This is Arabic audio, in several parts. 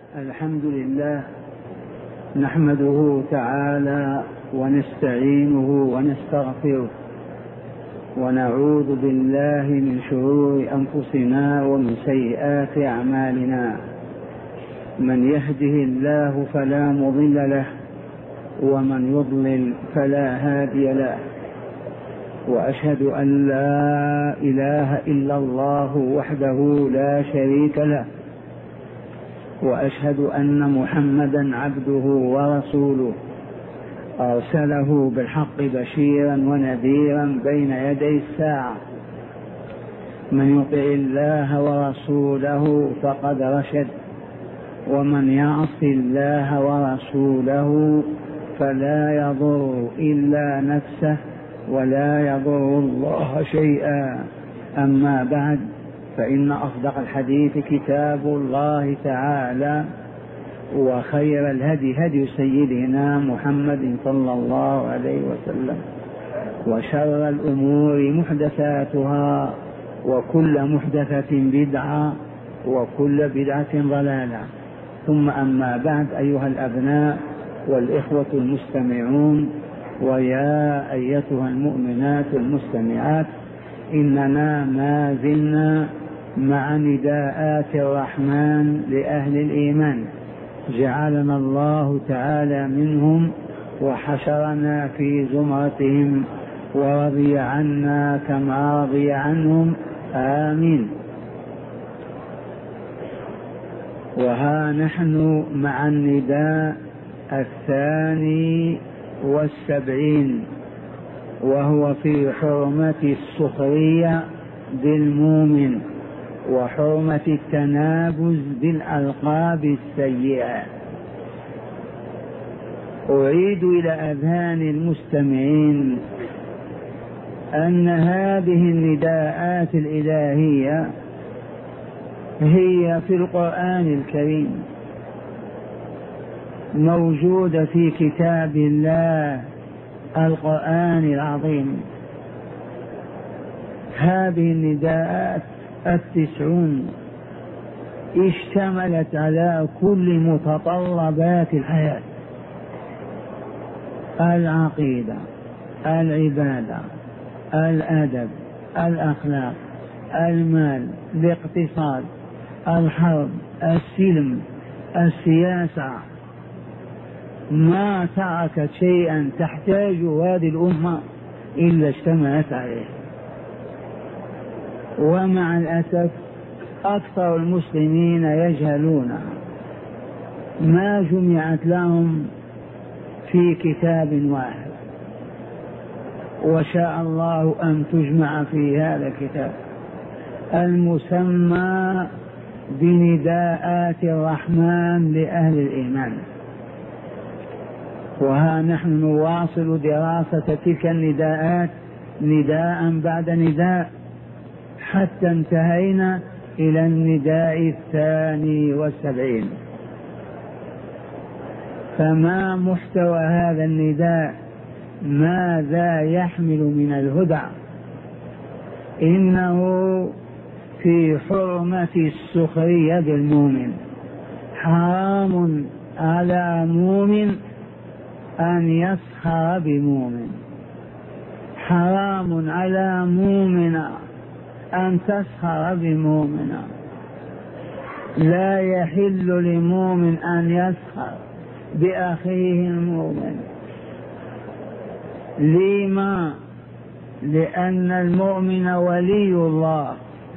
الحمد لله نحمده تعالى ونستعينه ونستغفره ونعوذ بالله من شرور أنفسنا ومن سيئات أعمالنا. من يهده الله فلا مضل له ومن يضلل فلا هادي له، وأشهد أن لا إله إلا الله وحده لا شريك له، وأشهد أن محمدا عبده ورسوله أرسله بالحق بشيرا ونذيرا بين يدي الساعة. من يطع الله ورسوله فقد رشد، ومن يعص الله ورسوله فلا يضر إلا نفسه ولا يضر الله شيئا. أما بعد، فإن أصدق الحديث كتاب الله تعالى، وخير الهدي هدي سيدنا محمد صلى الله عليه وسلم، وشر الأمور محدثاتها، وكل محدثة بدعة، وكل بدعة ضلالة. ثم أما بعد، أيها الأبناء والإخوة المستمعون، ويا أيتها المؤمنات المستمعات، إننا ما زلنا مع نداءات الرحمن لأهل الإيمان، جعلنا الله تعالى منهم وحشرنا في زمرتهم ورضي عنا كما رضي عنهم، آمين. وها نحن مع النداء 72، وهو في حرمة السخرية بالمؤمن وحرمة التنابز بالألقاب السيئة. أعيد إلى أذهان المستمعين أن هذه النداءات الإلهية هي في القرآن الكريم، موجودة في كتاب الله القرآن العظيم. هذه النداءات 90 اشتملت على كل متطلبات الحياة: العقيدة، العبادة، الأدب، الأخلاق، المال، الاقتصاد، الحرب، السلم، السياسة. ما تركت شيئا تحتاج هذه الأمة إلا اشتملت عليه. ومع الأسف أكثر المسلمين يجهلون ما جمعت لهم في كتاب واحد، وشاء الله أن تجمع في هذا الكتاب المسمى بنداءات الرحمن لأهل الإيمان. وها نحن نواصل دراسة تلك النداءات نداء بعد نداء، حتى انتهينا إلى النداء 72. فما محتوى هذا النداء؟ ماذا يحمل من الهدى؟ إنه في حرمة السخرية بالمؤمن. حرام على مؤمن أن يسخر بمؤمن، حرام على مؤمن أن تسخر بمؤمن. لا يحل لمؤمن أن يسخر بأخيه المؤمن. لما؟ لأن المؤمن ولي الله،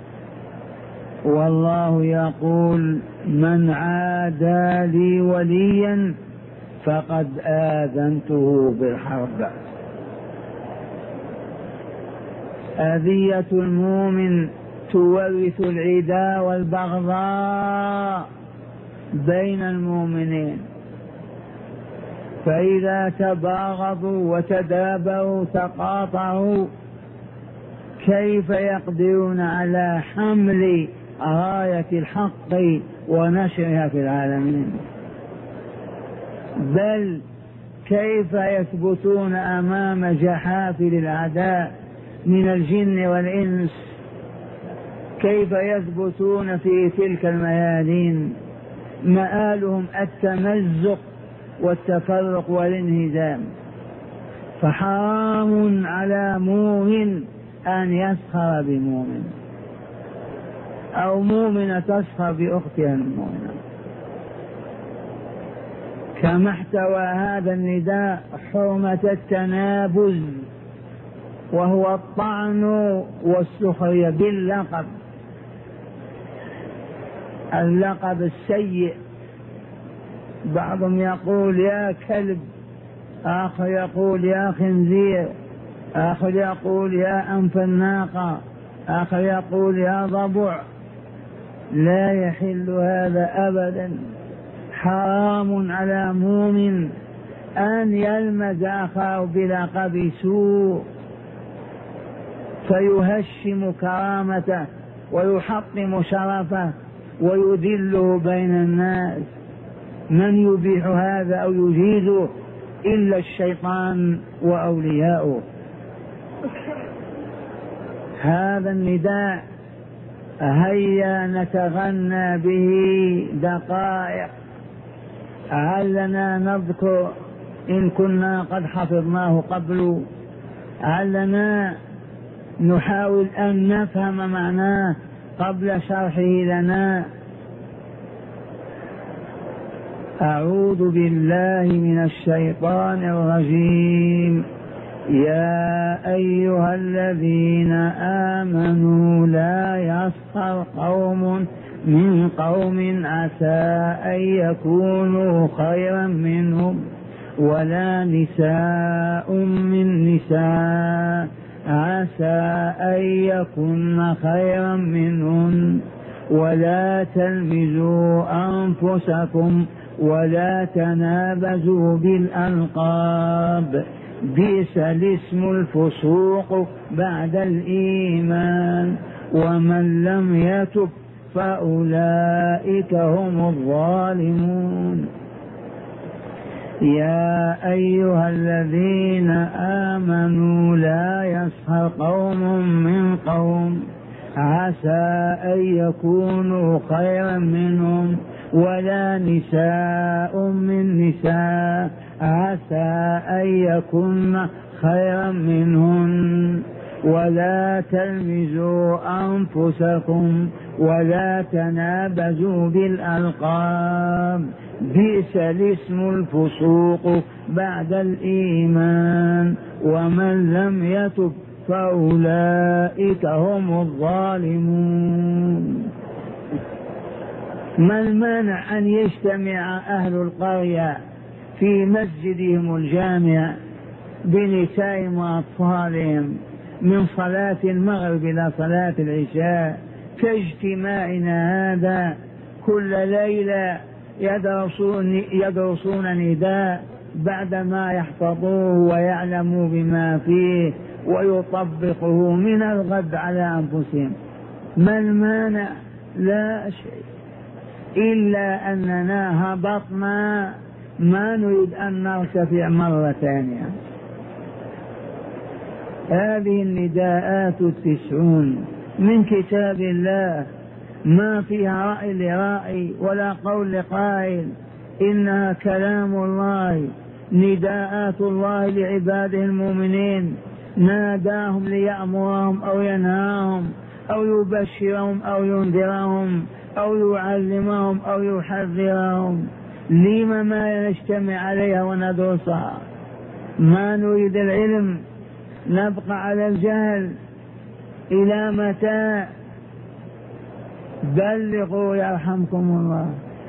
والله يقول: من عادى لي وليا فقد آذنته بالحرب. أذية المؤمن تورث العداء والبغضاء بين المؤمنين، فإذا تباغضوا وتدابروا تقاطعوا، كيف يقدرون على حمل راية الحق ونشرها في العالمين؟ بل كيف يثبتون أمام جحافل الأعداء من الجن والإنس؟ كيف يثبتون في تلك الميادين؟ مآلهم التمزق والتفرق والانهزام. فحرام على مؤمن أن يسخر بمؤمن أو مؤمنة تسخر بأختها المؤمنة. كما احتوى هذا النداء حرمة التنابز، وهو الطعن والسخرية باللقب، اللقب السيء. بعضهم يقول يا كلب، آخر يقول يا خنزير، آخر يقول يا أنف الناقة، آخر يقول يا ضبع. لا يحل هذا أبدا. حرام على مؤمن أن يلمز أخاه بلقب سوء فيهشم كرامته ويحطم شرفه ويذله بين الناس. من يبيح هذا أو يجيزه إلا الشيطان وأولياؤه. هذا النداء هيا نتغنى به دقائق، علنا نذكر إن كنا قد حفظناه قبل، علنا نحاول أن نفهم معناه قبل شرحه لنا. أعوذ بالله من الشيطان الرجيم. يا أيها الذين آمنوا لا يسخر قوم من قوم عسى أن يكونوا خيرا منهم ولا نساء من نساء عسى أن يكن خيرا منهن ولا تلمزوا أنفسكم ولا تنابزوا بالألقاب بئس الاسم الفسوق بعد الإيمان ومن لم يتب فأولئك هم الظالمون. يا أيها الذين آمنوا لا يسخر قوم من قوم عسى أن يكونوا خيرا منهم ولا نساء من نساء عسى أن يكن خيرا منهن ولا تلمزوا أنفسكم ولا تنابزوا بالألقاب بئس الاسم الفسوق بعد الإيمان ومن لم يتب فأولئك هم الظالمون. ما المانع أن يجتمع أهل القرية في مسجدهم الجامع بنسائهم وأطفالهم من صلاة المغرب إلى صلاة العشاء كاجتماعنا هذا كل ليلة يدرسون نداء بعدما يحفظوه ويعلموا بما فيه ويطبقه من الغد على أنفسهم. ما المانع؟ لا شيء، إلا أننا هبطنا ما نريد أن نرتفع مرة ثانية. هذه النداءات 90 من كتاب الله، ما فيها رأي لرائي ولا قول لقائل، إنها كلام الله، نداءات الله لعباده المؤمنين، ناداهم ليأمرهم أو ينهاهم أو يبشرهم أو ينذرهم أو يعلمهم أو يحذرهم. لما ما نجتمع عليها وندرسها؟ ما نريد العلم، نبقى على الجهل إلى متى؟ بلغوا يرحمكم الله.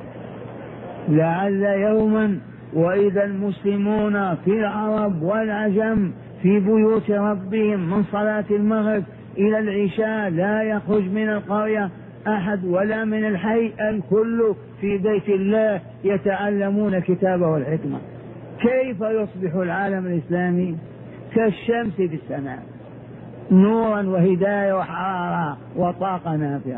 لعل يوما وإذا المسلمون في العرب والعجم في بيوت ربهم من صلاة المغرب إلى العشاء لا يخرج من القرية أحد ولا من الحي، الكل في بيت الله يتعلمون كتابه والحكمة، كيف يصبح العالم الإسلامي كالشمس في السماء، نورا وهداية وحرارة وطاقة نافعة؟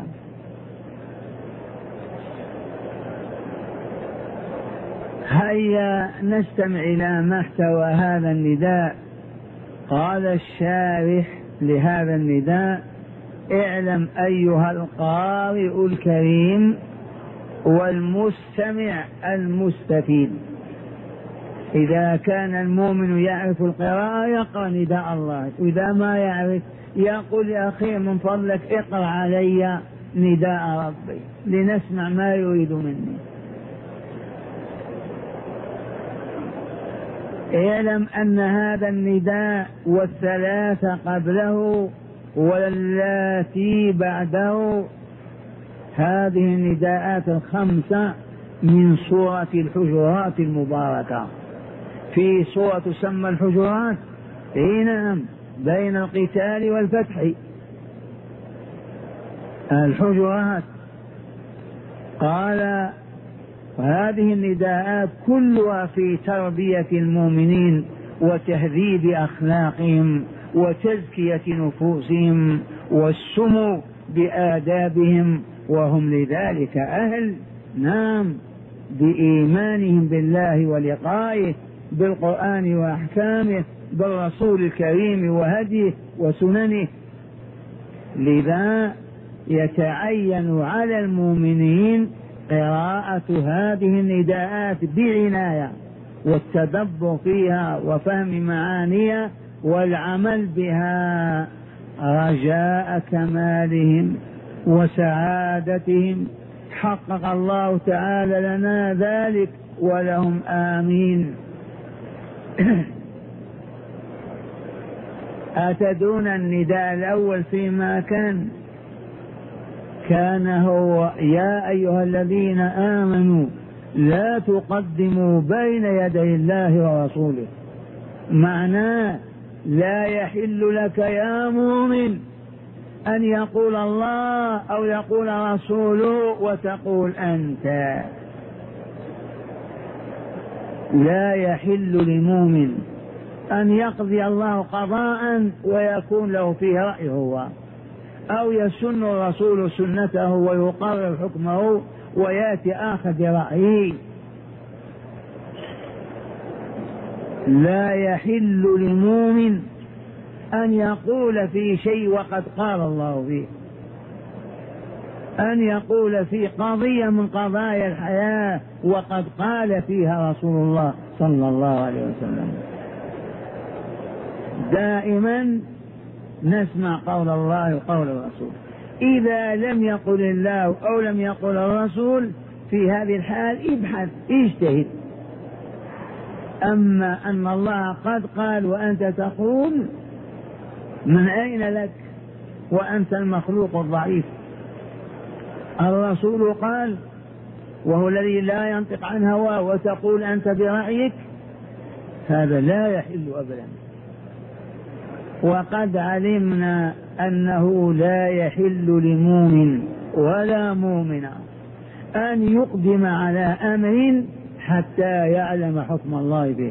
هيا نستمع إلى ما احتوى هذا النداء. قال الشارح لهذا النداء: اعلم أيها القارئ الكريم والمستمع المستفيد. إذا كان المؤمن يعرف القراءة يقرأ نداء الله، إذا ما يعرف يقول يا أخي من فضلك اقرأ علي نداء ربي لنسمع ما يريد مني. اعلم أن هذا النداء والثلاثة قبله واللاتي بعده، هذه النداءات الخمسة من سورة الحجرات المباركة. في سورة تسمى الحجرات، نعم، بين القتال والفتح. الحجرات قال هذه النداءات كلها في تربية المؤمنين وتهذيب أخلاقهم وتزكية نفوسهم والسمو بآدابهم، وهم لذلك أهل، نعم، بإيمانهم بالله ولقائه، بالقرآن وأحكامه، بالرسول الكريم وهديه وسننه. لذا يتعين على المؤمنين قراءة هذه النداءات بعناية والتدبر فيها وفهم معانيها والعمل بها رجاء كمالهم وسعادتهم. حقق الله تعالى لنا ذلك ولهم آمين. أتدون النداء الأول فيما كان هو يا أيها الذين آمنوا لا تقدموا بين يدي الله ورسوله. معناه لا يحل لك يا مؤمن أن يقول الله أو يقول رسوله وتقول أنت. لا يحل لمؤمن أن يقضي الله قضاء ويكون له فيه رأي هو، أو يسن الرسول سنته ويقرر حكمه ويأتي آخر برأيه. لا يحل لمؤمن أن يقول في شيء وقد قال الله فيه، أن يقول في قضية من قضايا الحياة وقد قال فيها رسول الله صلى الله عليه وسلم. دائما نسمع قول الله وقول الرسول. إذا لم يقل الله أو لم يقل الرسول في هذه الحال ابحث اجتهد. أما أن الله قد قال وأنت تقول، من أين لك وأنت المخلوق الضعيف؟ الرسول قال وهو الذي لا ينطق عن هواه وتقول أنت برأيك، هذا لا يحل أبدا. وقد علمنا أنه لا يحل لمؤمن ولا مؤمنة أن يقدم على أمر حتى يعلم حكم الله به.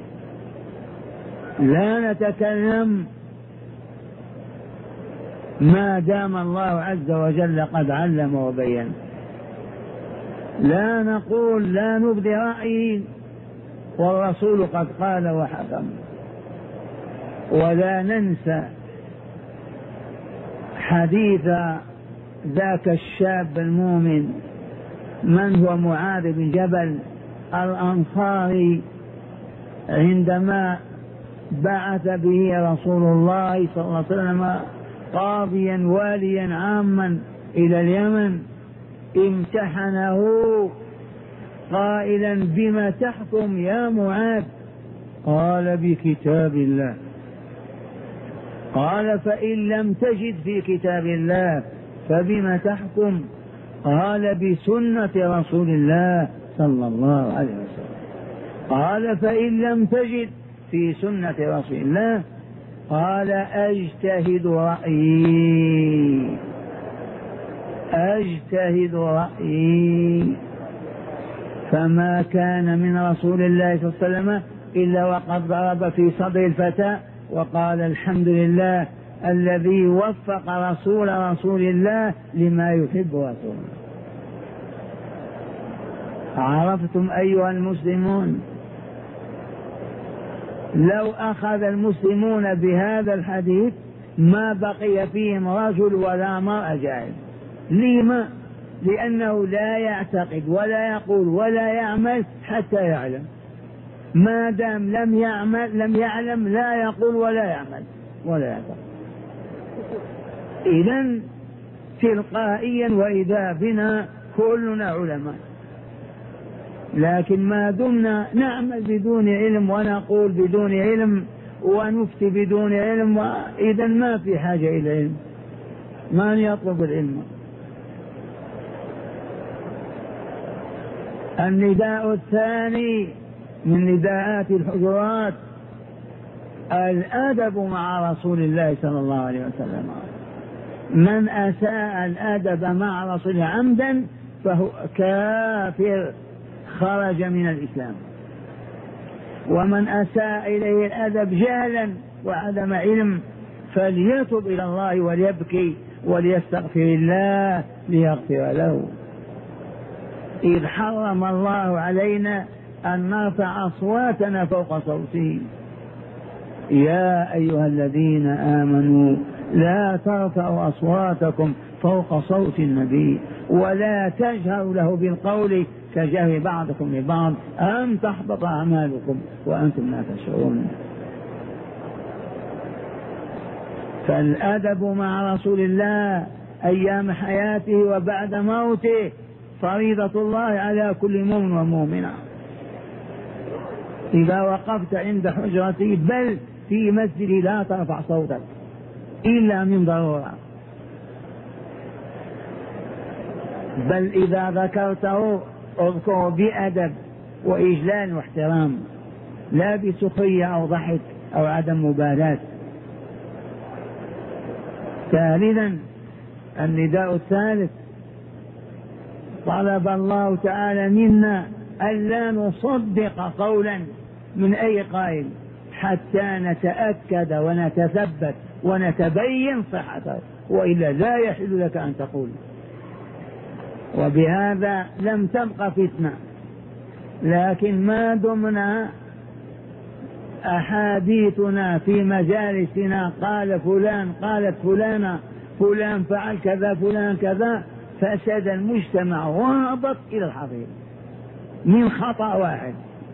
لا نتكلم ما دام الله عز وجل قد علم وبين. لا نقول لا نبدي رأيي والرسول قد قال وحكم. ولا ننسى حديث ذاك الشاب المؤمن من هو معاذ بن جبل الأنصاري، عندما بعث به رسول الله صلى الله عليه وسلم قاضيا واليا عاما إلى اليمن، امتحنه قائلا بما تحكم يا معاذ؟ قال بكتاب الله. قال فإن لم تجد في كتاب الله فبما تحكم؟ قال بسنة رسول الله صلى الله عليه وسلم. قال فإن لم تجد في سنة رسول الله؟ قال أجتهد رأيي، أجتهد رأيي. فما كان من رسول الله صلى الله عليه وسلم إلا وقد ضرب في صدر الفتى وقال الحمد لله الذي وفق رسول الله لما يحب رسوله. عرفتم أيها المسلمون؟ لو أخذ المسلمون بهذا الحديث ما بقي فيهم رجل ولا مرأة جاهل. لما؟ لأنه لا يعتقد ولا يقول ولا يعمل حتى يعلم. ما دام لم يعلم لا يقول ولا يعمل ولا يعتقد. إذن تلقائيا وإذا بنا كلنا علماء، لكن ما دمنا نعمل بدون علم ونقول بدون علم ونفتي بدون علم، إذا ما في حاجة إلى علم، من يطلب العلم. النداء الثاني من نداءات الحجرات الأدب مع رسول الله صلى الله عليه وسلم. من أساء الأدب مع رسول عمدا فهو كافر خرج من الإسلام، ومن أساء إليه الأدب جهلا وعدم علم فليتب إلى الله وليبكي وليستغفر الله ليغفر له. إذ حرم الله علينا أن نرفع أصواتنا فوق صوته. يا أيها الذين آمنوا لا ترفعوا أصواتكم فوق صوت النبي ولا تجهروا له بالقول كجهر بعضكم لبعض أن تحبط أعمالكم وأنتم لا تشعرون. فالأدب مع رسول الله أيام حياته وبعد موته فريضة الله على كل مؤمن ومؤمنة. إذا وقفت عند حجرته بل في مسجد لا ترفع صوتك إلا من ضرورة، بل إذا ذكرته اذكره بأدب وإجلال واحترام، لا بسخرية أو ضحك أو عدم مبالاة. ثالثا النداء الثالث طلب الله تعالى منا ألا نصدق قولا من أي قائل حتى نتأكد ونتثبت ونتبين صحته، وإلا لا يحل لك أن تقول. وبهذا لم تبق فتنة، لكن ما دمنا أحاديثنا في مجالسنا قال فلان قالت فلانة فلان فعل كذا فلان كذا فسد المجتمع وهبط إلى الحضيض من خطأ واحد.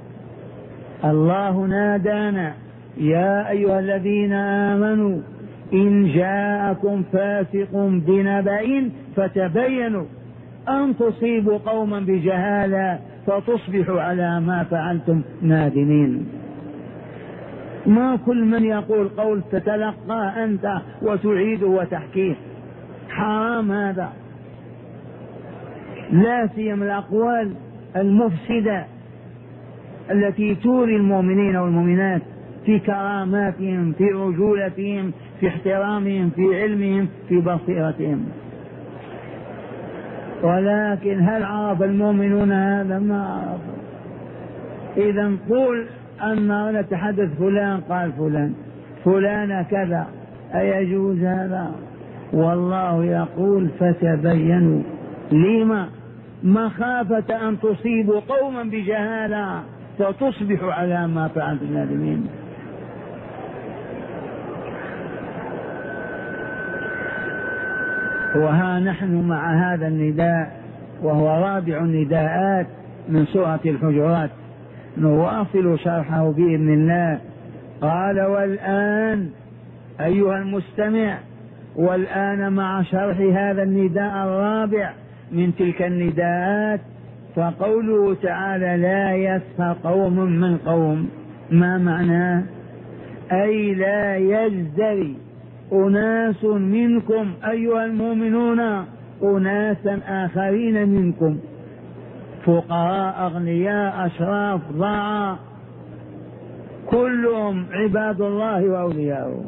الله نادانا يا أيها الذين آمنوا إن جاءكم فاسق بنبأ فتبينوا أن تصيبوا قوما بجهالة فتصبحوا على ما فعلتم نادمين. ما كل من يقول قول تتلقى أنت وتعيده وتحكيه، حرام هذا، لا سيما الأقوال المفسدة التي توري المؤمنين والمؤمنات في كراماتهم في رجولتهم في احترامهم في علمهم في بصيرتهم. ولكن هل عرف المؤمنون هذا؟ ما عرفوا. إذا قول أن نتحدث فلان قال فلان فلان كذا أيجوز هذا؟ والله يقول فتبينوا. لما؟ مخافة أن تصيبوا قوما بجهالة فتصبحوا على ما فعلتم نادمين. وها نحن مع هذا النداء وهو رابع النداءات من سورة الحجرات نواصل شرحه بإذن الله. قال والآن أيها المستمع، والآن مع شرح هذا النداء الرابع من تلك النداءات، فقوله تعالى لا يسخر قوم من قوم، ما معناه؟ أي لا يزدري أناس منكم أيها المؤمنون أناسا آخرين منكم، فقراء أغنياء أشراف ضاعا كلهم عباد الله وأولياؤه.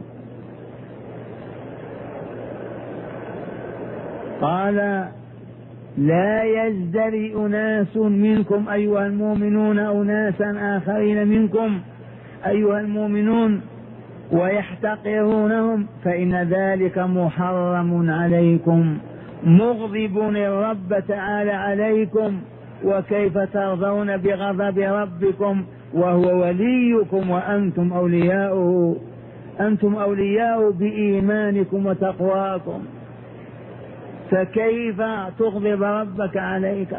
قال لا يزدري أناس منكم أيها المؤمنون أناسا آخرين منكم أيها المؤمنون ويحتقرونهم فإن ذلك محرم عليكم مغضب الرب تعالى عليكم، وكيف ترضون بغضب ربكم وهو وليكم وأنتم أولياؤه، أنتم أولياؤه بإيمانكم وتقواكم. فكيف تغضب ربك عليك؟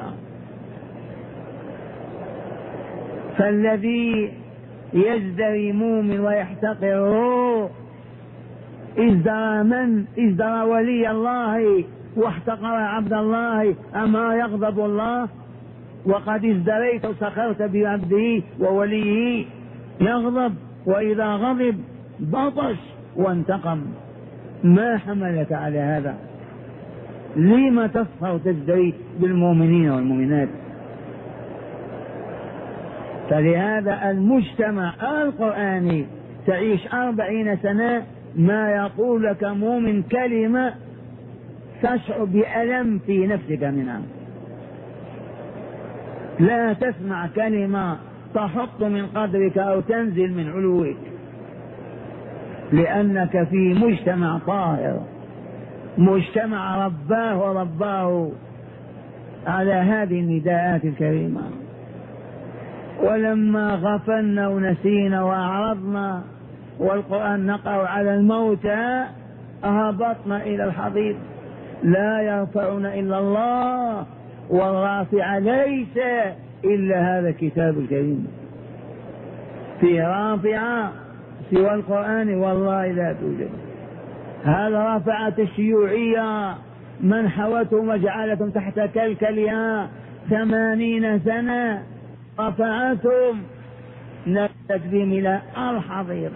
فالذي يزدري مؤمن ويحتقره ازدرى ولي الله واحتقر عبد الله، أما يغضب الله؟ وقد ازدريت وسخرت بعبده ووليه، يغضب، وإذا غضب بطش وانتقم. ما حملك على هذا؟ لما تسخر وتزدري بالمؤمنين والمؤمنات؟ فلهذا المجتمع القرآني تعيش 40 سنة ما يقول لك مؤمن كلمة تشعر بألم في نفسك منها، لا تسمع كلمة تحط من قدرك أو تنزل من علوك، لأنك في مجتمع طاهر، مجتمع رباه ورباه على هذه النداءات الكريمة. ولما غفلنا ونسينا وأعرضنا والقرآن نقع على الموتى أهبطنا إلى الحضيض. لا يرفعنا إلا الله، والرافع ليس إلا هذا الكتاب الكريم. في رافعة سوى القرآن والله لا توجد. هذا رفعت الشيوعية من حوتهم وجعلتهم تحت كلكلها 80 سنة، رفعتهم نزلت بهم إلى الحضيض.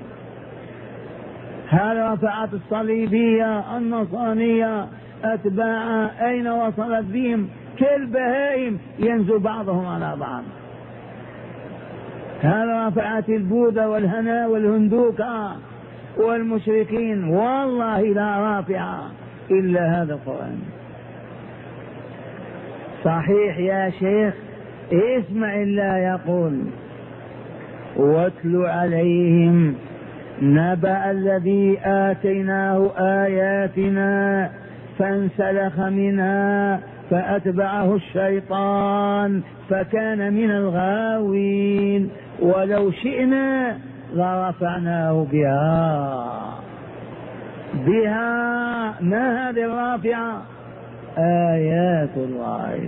هذا رفعت الصليبية النصرانية أتباعها أين وصلت بهم؟ كالبهائم ينزو بعضهم على بعض. هذا رفعت البوذا والهنا والهندوكة والمشركين، والله لا رافع إلا هذا القرآن. صحيح يا شيخ، اسمع الله يقول: واتل عليهم نبأ الذي آتيناه آياتنا فانسلخ منها فأتبعه الشيطان فكان من الغاوين ولو شئنا لرفعناه بها. ما هذه الرافعة؟ آيات الله،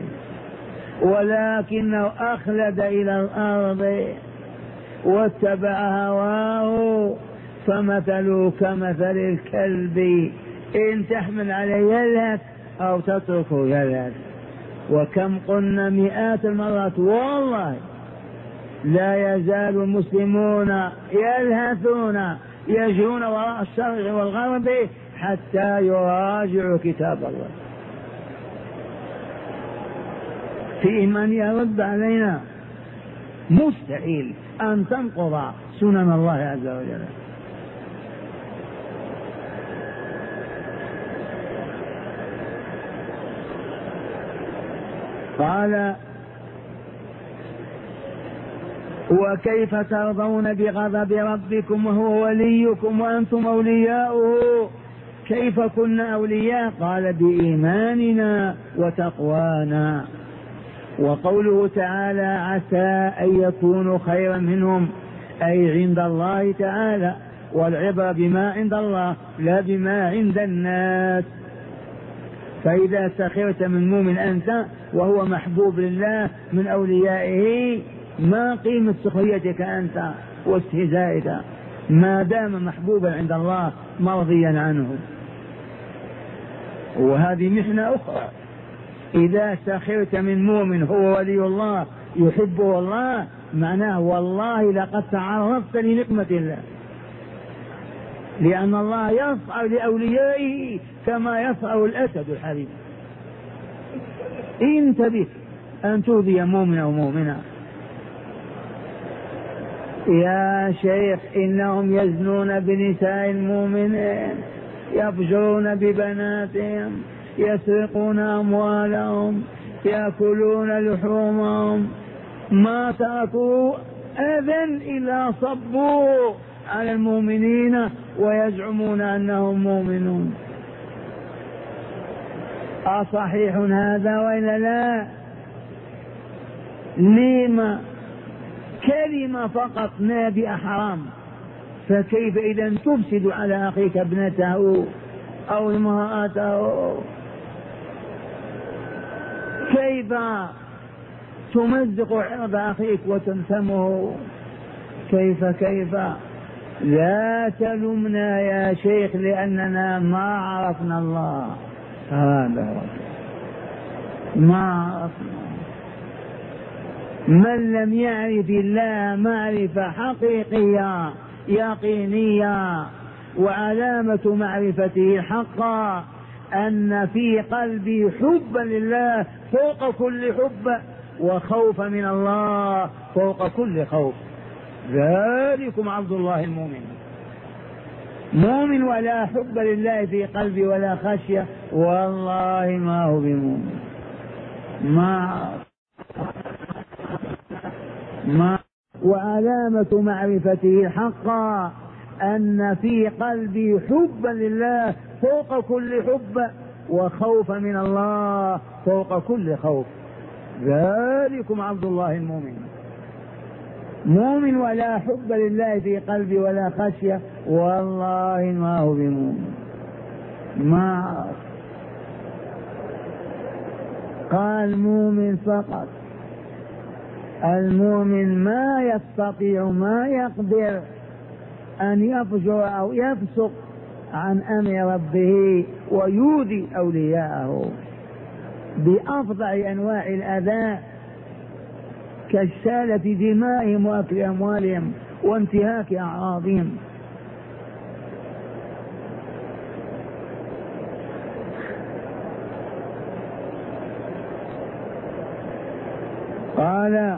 ولكنه أخلد إلى الأرض واتبع هواه فمثله كمثل الكلب إن تحمل عليه يلهث أو تتركه يلهث. وكم قلنا مئات المرات والله لا يزال المسلمون يلهثون يجرون وراء الشرق والغرب حتى يراجعوا كتاب الله. في من يرد علينا؟ مستحيل أن تنقض سنن الله عز وجل. قال: وكيف ترضون بغضب ربكم وهو وليكم وأنتم أولياؤه؟ كيف كنا أولياء؟ قال: بإيماننا وتقوانا. وقوله تعالى: عسى أن يكونوا خيرا منهم، أي عند الله تعالى، والعبرة بما عند الله لا بما عند الناس. فإذا سخرت من مؤمن أنت وهو محبوب لله من أوليائه، ما قيمة سخريتك أنت واستهزائك ما دام محبوبا عند الله مرضيا عنه. وهذه محنة أخرى. إذا سخرت من مؤمن هو ولي الله يحبه الله، معناه والله لقد تعرضت لنقمة الله، لأن الله يفعل لأوليائه كما يفعل الأسد الحريم. انتبه أن تؤذي مؤمنا ومؤمنا. يا شيخ إنهم يزنون بنساء المؤمنين، يفجرون ببناتهم، يسرقون أموالهم، يأكلون لحومهم، ما تركوا أذى إلا صبوا على المؤمنين ويزعمون أنهم مؤمنون. أصحيح هذا وإلا لا؟ لما كلمة فقط نابئة حرام، فكيف إذا تفسد على أخيك ابنته أو امرأته؟ كيف تمزق عرض أخيك وتنتمه؟ كيف لا تلمنا يا شيخ لأننا ما عرفنا الله، هذا ما عرفنا. من لم يعرف الله معرفة حقيقية يقينية، وعلامة معرفته حقا أن في قلبي حبا لله فوق كل حب، وخوف من الله فوق كل خوف. ذلكم عبد الله المؤمن، مؤمن ولا حب لله في قلبي ولا خشية، والله ما هو بمؤمن. وعلامة معرفته حقا أن في قلبي حبا لله فوق كل حب، وخوف من الله فوق كل خوف. ذلكم عبد الله المؤمن، مؤمن ولا حب لله في قلبي ولا خشية، والله ما هو بمؤمن. قال مؤمن فقط. المؤمن ما يستطيع ما يقدر أن يفجر أو يفسق عن أمر ربه ويؤذي أولياءه بأفظع أنواع الأذى كالسالة دمائهم وأكل أموالهم وانتهاك أعراضهم. قال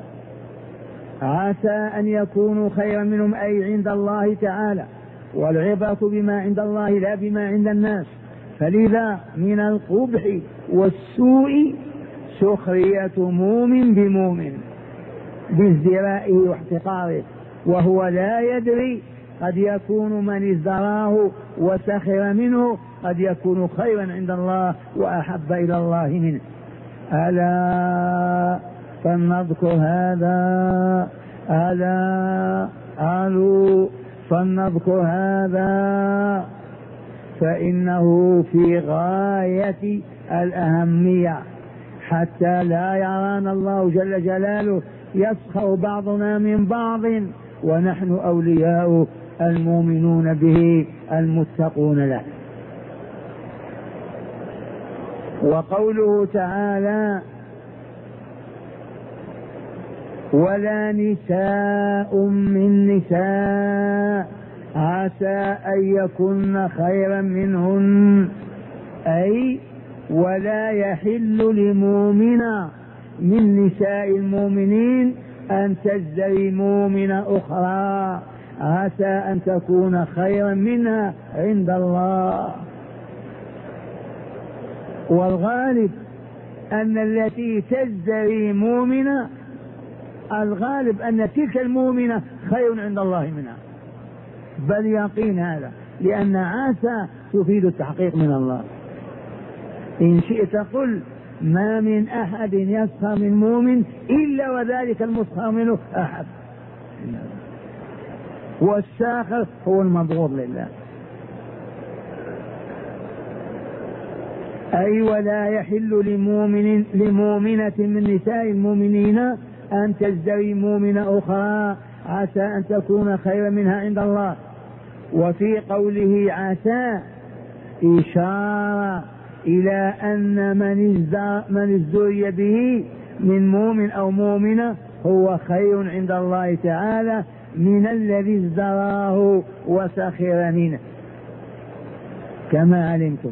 عسى أن يكونوا خيرا منهم أي عند الله تعالى، والعبرة بما عند الله لا بما عند الناس. فلذا من القبح والسوء سخرية مؤمن بمؤمن بازدرائه واحتقاره وهو لا يدري، قد يكون من ازدراه وسخر منه قد يكون خيرا عند الله وأحب إلى الله منه. ألا فلنذكر هذا، ألا قالوا فلنذكر هذا، فإنه في غاية الأهمية حتى لا يرانا الله جل جلاله يسخر بعضنا من بعض ونحن أولياء المؤمنون به المتقون له. وقوله تعالى ولا نساء من نساء عسى أن يكن خيرا منهن، أي ولا يحل لمؤمنة من نساء المؤمنين أن تزدري مؤمنة أخرى عسى أن تكون خيرا منها عند الله. والغالب أن التي تزدري مؤمنة الغالب أن تلك المؤمنة خير عند الله منها، بل يقين هذا، لأن عسى تفيد التحقيق من الله. إن شئت قل ما من أحد يسخر من مؤمن إلا وذلك المسخر منه أحد، والساخر هو المبغوض لله. أي ولا يحل لمؤمنة من نساء المؤمنين أن تزدري مؤمنة أخرى عسى أن تكون خيرا منها عند الله. وفي قوله عسى إشارة إلى أن من ازدري به من مؤمن أو مؤمنة هو خير عند الله تعالى من الذي ازدراه وسخر منه كما علمتم.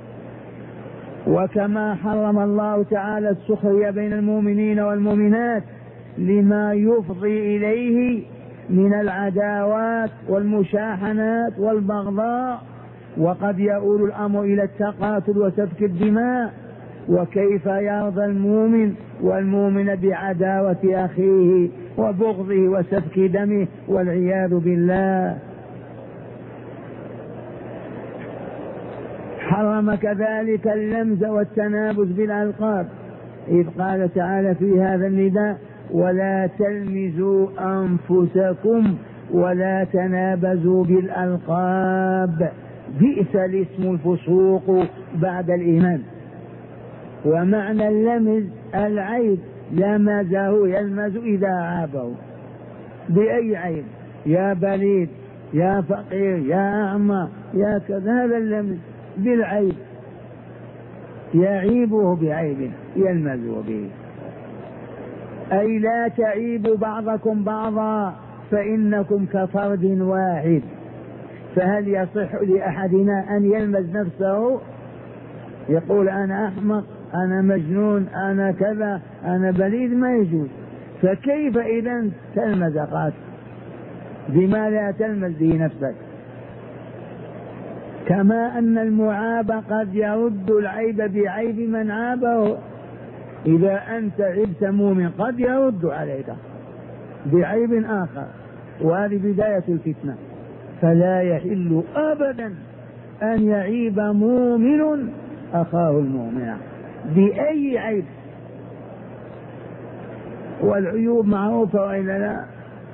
وكما حرم الله تعالى السخرية بين المؤمنين والمؤمنات لما يفضي إليه من العداوات والمشاحنات والبغضاء، وقد يؤول الأمر إلى التقاتل وسفك الدماء، وكيف يرضى المؤمن والمؤمن بعداوة أخيه وبغضه وسفك دمه والعياذ بالله. حرم كذلك اللمز والتنابز بالألقاب، إذ قال تعالى في هذا النداء ولا تلمزوا أنفسكم ولا تنابزوا بالألقاب بئس الاسم الفسوق بعد الإيمان. ومعنى اللمز العيب، لمزه يلمز إذا عابه بأي عيب، يا بليد يا فقير يا أعمى يا كذا، هذا اللمز بالعيب، يعيبه بعيب يلمزه به. أي لا تعيبوا بعضكم بعضا فإنكم كفرد واحد. فهل يصح لأحدنا أن يلمز نفسه يقول أنا أحمق أنا مجنون أنا كذا أنا بليد؟ ما يجوز. فكيف إذن تلمز أخاك بما لا تلمز به نفسك؟ كما أن المعاب قد يرد العيب بعيب من عابه. إذا أنت عبت مؤمن قد يرد عليك بعيب آخر، وهذه بداية الفتنة. فلا يحل أبدا أن يعيب مؤمن أخاه المؤمن بأي عيب، والعيوب معروفة وإلا لا.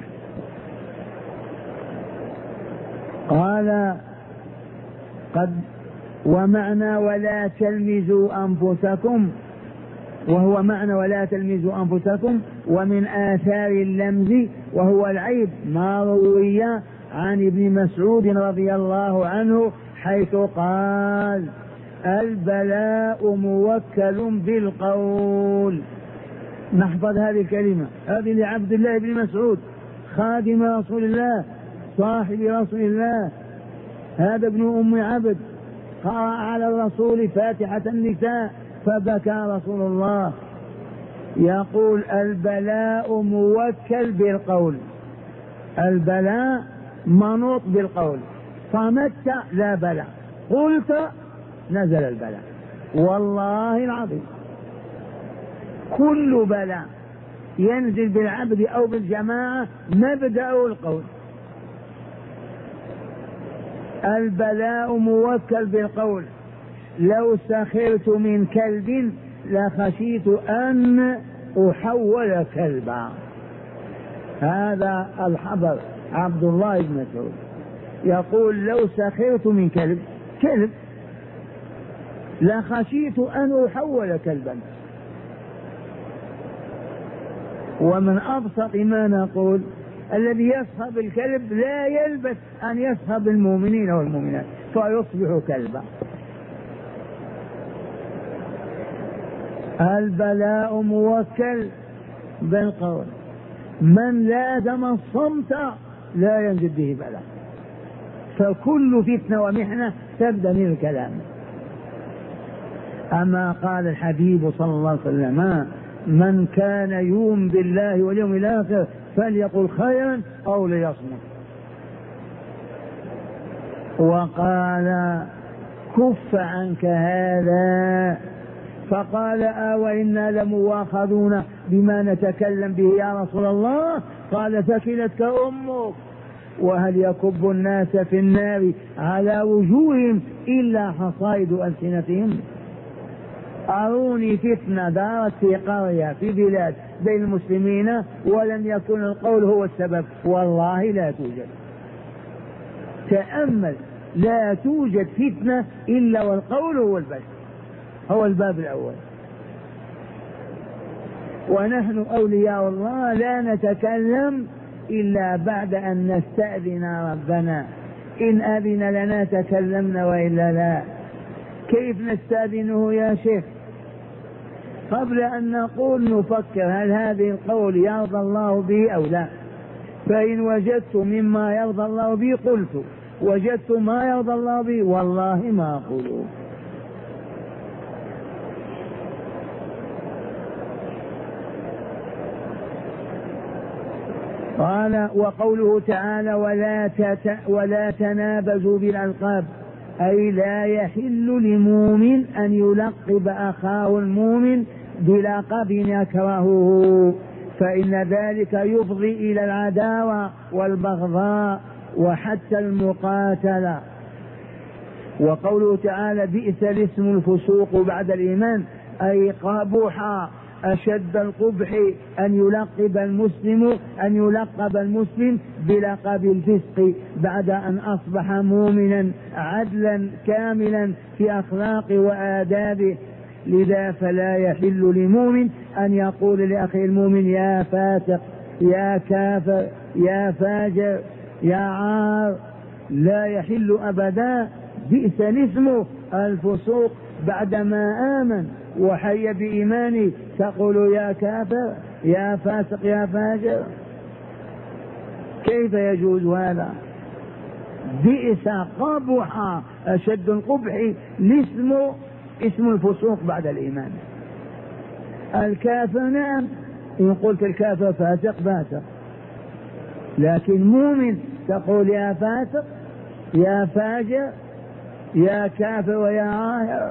قال قد ومعنى ولا تلمزوا أنفسكم، وهو معنى ولا تلمزوا أنفسكم. ومن آثار اللمز وهو العيب ما روي عن ابن مسعود رضي الله عنه حيث قال البلاء موكل بالقول. نحفظ هذه الكلمة، هذه لعبد الله بن مسعود خادم رسول الله صاحب رسول الله، هذا ابن أم عبد، قرأ على الرسول فاتحة النساء فبكى رسول الله. يقول البلاء موكل بالقول، البلاء منوط بالقول، صمت لا بلاء، قلت نزل البلاء. والله العظيم كل بلاء ينزل بالعبد أو بالجماعة مبدأ القول. البلاء موكل بالقول. لو سخرت من كلب لخشيت أن أحول كلبا. هذا الحبر عبد الله بن مسعود يقول لو سخرت من كلب لخشيت أن أحول كلبا. ومن أبسط ما نقول الذي يصحب الكلب لا يلبث أن يصحب المؤمنين والمؤمنات فيصبح كلبا. البلاء موكل بالقول. من لازم الصمت لا ينزل به بلاء. فكل فتنة ومحنة تبدأ من الكلام. أما قال الحبيب صلى الله عليه وسلم من كان يؤمن بالله واليوم الآخر فليقل خيرا أو ليصمت. وقال كف عنك هذا، فقال وإنا لمواخذون بما نتكلم به يا رسول الله. قال ثكلتك أمك. وهل يكب الناس في النار على وجوههم إلا حصائد ألسنتهم؟ أروني فتنة دارت في قرية في بلاد بين المسلمين ولم يكن القول هو السبب، والله لا توجد. تأمل، لا توجد فتنة إلا والقول هو هو الباب الأول. ونحن أولياء الله لا نتكلم إلا بعد أن نستأذن ربنا، إن أذن لنا تكلمنا وإلا لا. كيف نستأذنه يا شيخ؟ قبل أن نقول نفكر هل هذه القول يرضى الله به أو لا. فإن وجدت مما يرضى الله به قلت، وجدت ما يرضى الله به والله ما أقوله. قال وقوله تعالى ولا تنابزوا بالألقاب، أي لا يحل لمؤمن أن يلقب أخاه المؤمن بلقب يكرهه، فإن ذلك يفضي إلى العداوة والبغضاء وحتى المقاتلة. وقوله تعالى بئس الاسم الفسوق بعد الإيمان، أي قبح أشد القبح أن يلقب المسلم بلقب الفسق بعد أن أصبح مؤمنا عدلا كاملا في أخلاقه وآدابه. لذا فلا يحل لمؤمن أن يقول لأخيه المؤمن يا فاسق يا كافر يا فاجر يا عار، لا يحل أبدا. بئس الاسم الفسوق بعدما آمن وحي بإيمانه تقول يا كافر يا فاسق يا فاجر، كيف يجوز هذا؟ بئس قبح أشد القبح الاسم، اسم الفسوق بعد الإيمان. الكافر نعم إن قلت الكافر فاسق فاسق، لكن مؤمن تقول يا فاسق يا فاجر يا كافر ويا عاهر.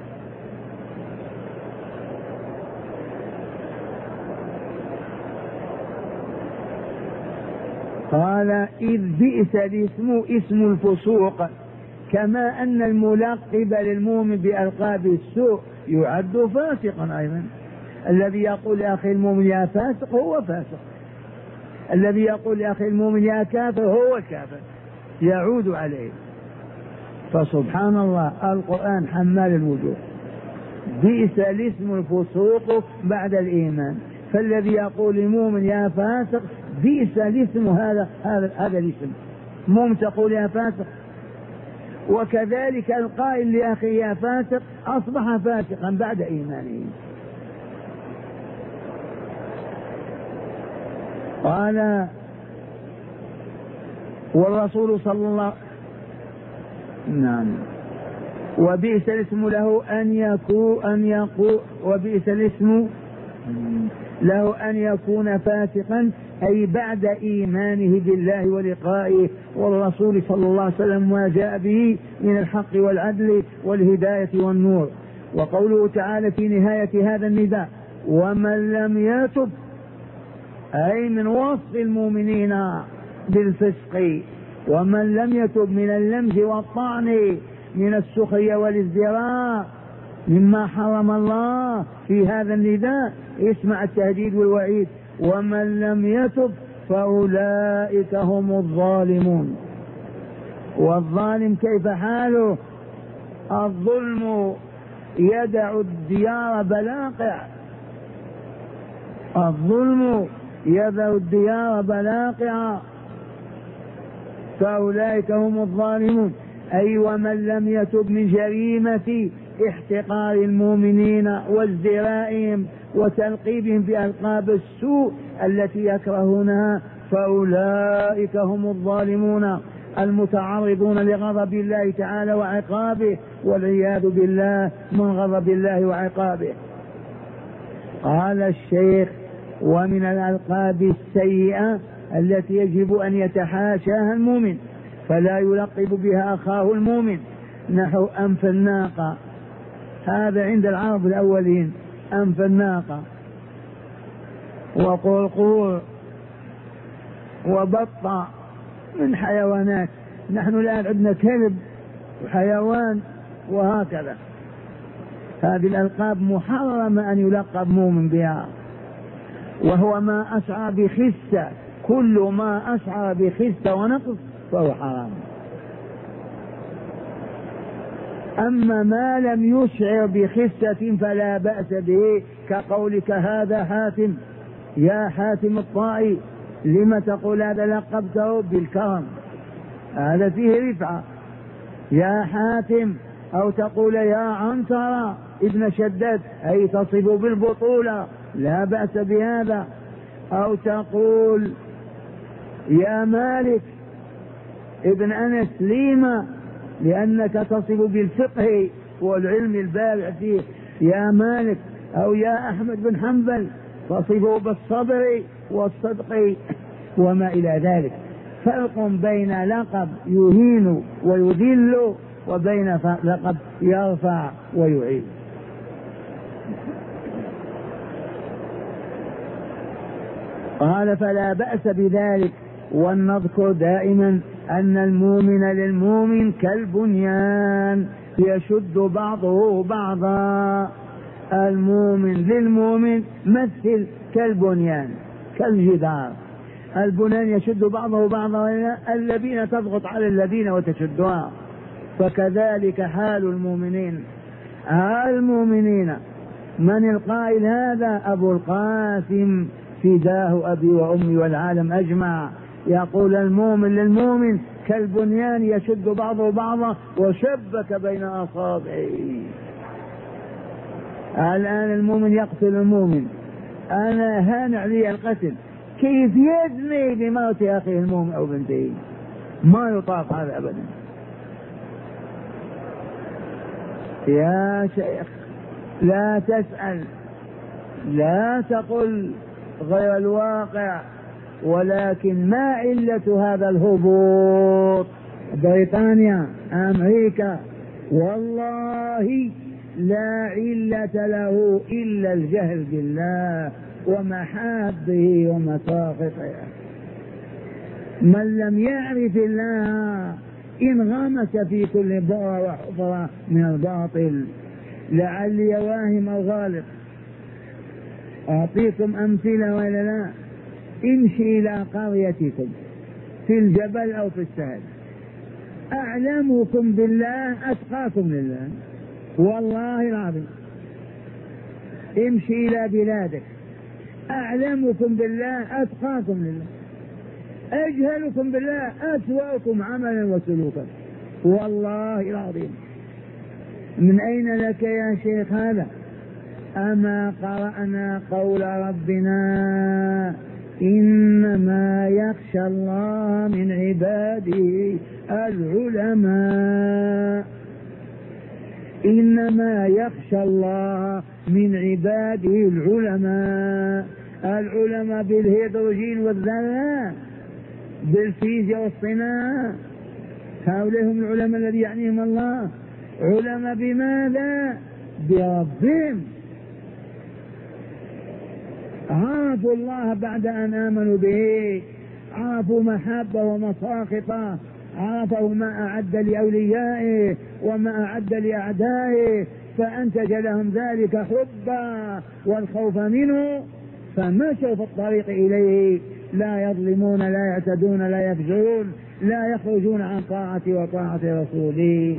قال إذ بئس الاسم اسم الفسوق، كما أن الملقب للمؤمن بألقاب السوء يعد فاسقا أيضا. الذي يقول لأخي المؤمن يا فاسق هو فاسق، الذي يقول لأخي المؤمن يا كافر هو كافر، يعود عليه. فسبحان الله القرآن حمال الوجوه. بئس الاسم الفسوق بعد الإيمان، فالذي يقول للمؤمن يا فاسق بئس الاسم هذا الاسم، مؤمن تقول يا فاسق. وكذلك القائل لأخي يا فاسق أصبح فاسقا بعد إيمانه. قال والرسول صلى الله نعم وبئس الاسم له وبئس الاسم له أن يكون فاسقا أي بعد إيمانه بالله ولقائه والرسول صلى الله عليه وسلم ما جاء به من الحق والعدل والهداية والنور. وقوله تعالى في نهاية هذا النداء ومن لم يتب، أي من وصف المؤمنين بالفسق، ومن لم يتب من اللمز والطعن من السخرية والازدراء مما حرم الله في هذا النداء. اسمع التهديد والوعيد، ومن لم يتب فأولئك هم الظالمون. والظالم كيف حاله؟ الظلم يدع الديار بلاقع، الظلم يدع الديار بلاقع، فأولئك هم الظالمون. أي ومن لم يتب من جريمة احتقار المؤمنين وازدرائهم وتلقيبهم بألقاب السوء التي يكرهونها، فأولئك هم الظالمون المتعرضون لغضب الله تعالى وعقابه، والعياذ بالله من غضب الله وعقابه. قال الشيخ ومن الألقاب السيئة التي يجب أن يتحاشاها المؤمن فلا يلقب بها أخاه المؤمن، نحو أنف الناقة، هذا عند العرب الأولين، أنف الناقة وقرقور وبطة من حيوانات. نحن الآن عندنا كلب وحيوان وهكذا. هذه الألقاب محرمة أن يلقب مؤمن بها، وهو ما أشعر بخسة، كل ما أشعر بخسة ونقص فهو حرام. أما ما لم يشعر بخسة فلا بأس به، كقولك هذا حاتم يا حاتم الطائي، لما تقول هذا لقبته بالكرم، هذا فيه رفعة يا حاتم. أو تقول يا عنترة ابن شداد أي تصف بالبطولة، لا بأس بهذا. أو تقول يا مالك ابن أنس لما، لأنك تصف بالفقه والعلم البارع فيه يا مالك. أو يا أحمد بن حنبل تصفه بالصبر والصدق وما إلى ذلك. فرق بين لقب يهين ويذل وبين لقب يرفع ويعيد. قال فلا بأس بذلك. ولنذكر دائما أن المؤمن للمؤمن كالبنيان يشد بعضه بعضا. المؤمن للمؤمن مثل كالبنيان كالجدار، البنيان يشد بعضه بعضا، الذين تضغط على الذين وتشدها. فكذلك حال المؤمنين، المؤمنين. من القائل هذا؟ أبو القاسم فداه أبي وأمي والعالم أجمع، يقول المؤمن للمؤمن كالبنيان يشد بعضه بعضا وشبك بين أصابعه. الآن المؤمن يقتل المؤمن، أنا هان علي القتل، كيف يدني بموت أخيه المؤمن أو بنته؟ ما يطاق هذا أبدا. يا شيخ لا تسأل، لا تقل غير الواقع، ولكن ما علة هذا الهبوط؟ بريطانيا، أمريكا، والله لا علة له إلا الجهل بالله ومحابه ومساخطه. من لم يعرف الله انغمس في كل بؤر وحفرة من الباطل. لعلي واهم أو غالب. أعطيكم أمثلة ولا لا؟ امشي إلى قريتكم في الجبل أو في السهل، أعلمكم بالله أتقاكم لله، والله العظيم. امشي إلى بلادك، أعلمكم بالله أتقاكم لله، أجهلكم بالله أسوأكم عملا وسلوكا، والله العظيم. من أين لك يا شيخ هذا؟ أما قرأنا قول ربنا إنما يخشى الله من عباده العلماء، إنما يخشى الله من عباده العلماء. العلماء بالهيدروجين والذرة، بالفيزياء والصناعة، هؤلاء هم العلماء الذي يعنيهم الله. علماء بماذا؟ بربهم، عرفوا الله بعد أن آمنوا به، عرفوا محبة ومساخطة، عرفوا ما أعد لأوليائه وما أعد لأعدائه، فأنتج لهم ذلك حبا والخوف منه، فمشوا في الطريق إليه، لا يظلمون، لا يعتدون، لا يفجرون، لا يخرجون عن طاعته وطاعة رسوله.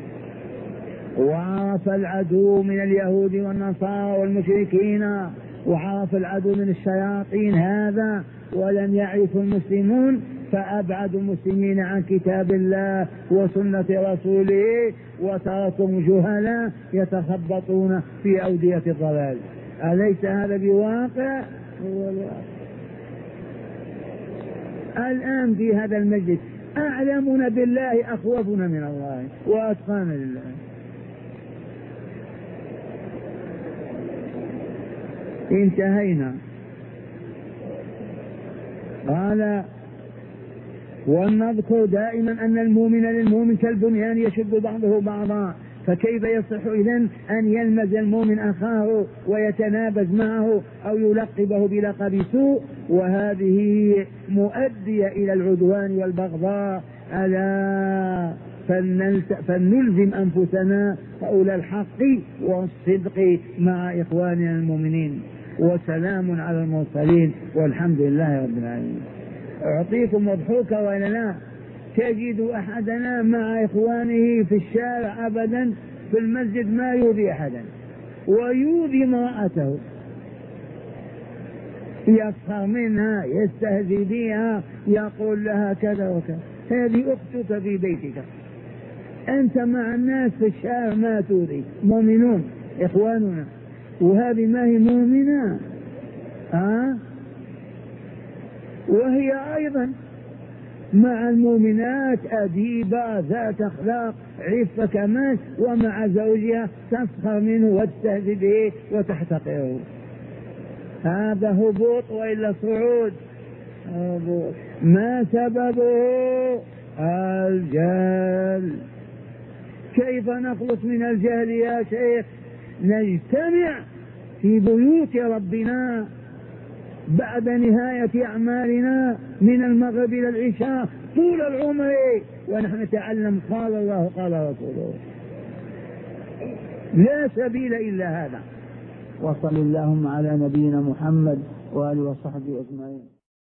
وعرف العدو من اليهود والنصارى والمشركين، وعرف العدو من الشياطين هذا، ولم يعرف المسلمون، فأبعدوا المسلمين عن كتاب الله وسنة رسوله، وتركهم جهلا يتخبطون في أودية الضلال. أليس هذا بواقع؟ هو الواقع. الآن في هذا المجلس أعلمنا بالله أخوفنا من الله وأتقانا لله. انتهينا. قال ونذكر دائما أن المؤمن للمؤمن كالبنيان يشد بعضه بعضا، فكيف يصح إذن أن يلمز المؤمن أخاه ويتنابز معه أو يلقبه بلقب سوء، وهذه مؤدية إلى العدوان والبغضاء. ألا فلنلزم أنفسنا أولى الحق والصدق مع إخواننا المؤمنين. وسلام على المرسلين والحمد لله رب العالمين. أعطيكم مضحوكة ولا لا؟ تجد أحدنا مع إخوانه في الشارع أبدا، في المسجد ما يؤذي أحدا، ويؤذي امرأته، يسخر منها، يستهزئ بها، يقول لها كذا وكذا. هذه أختك في بيتك، أنت مع الناس في الشارع ما تؤذي، مؤمنون إخواننا، وهذه ما هي مؤمنة. وهي أيضا مع المؤمنات أديبة ذات أخلاق عفة كمان، ومع زوجها تسخر منه وتستهزئ به وتحتقره. هذا هبوط وإلا صعود؟ هبوط. ما سببه؟ الجهل. كيف نخلص من الجهل يا شيخ؟ نجتمع في بيوت ربنا بعد نهاية أعمالنا من المغرب إلى العشاء طول العمر، ونحن نتعلم قال الله قال رسوله. لا سبيل إلا هذا. وصل اللهم على نبينا محمد وآله وصحبه أجمعين.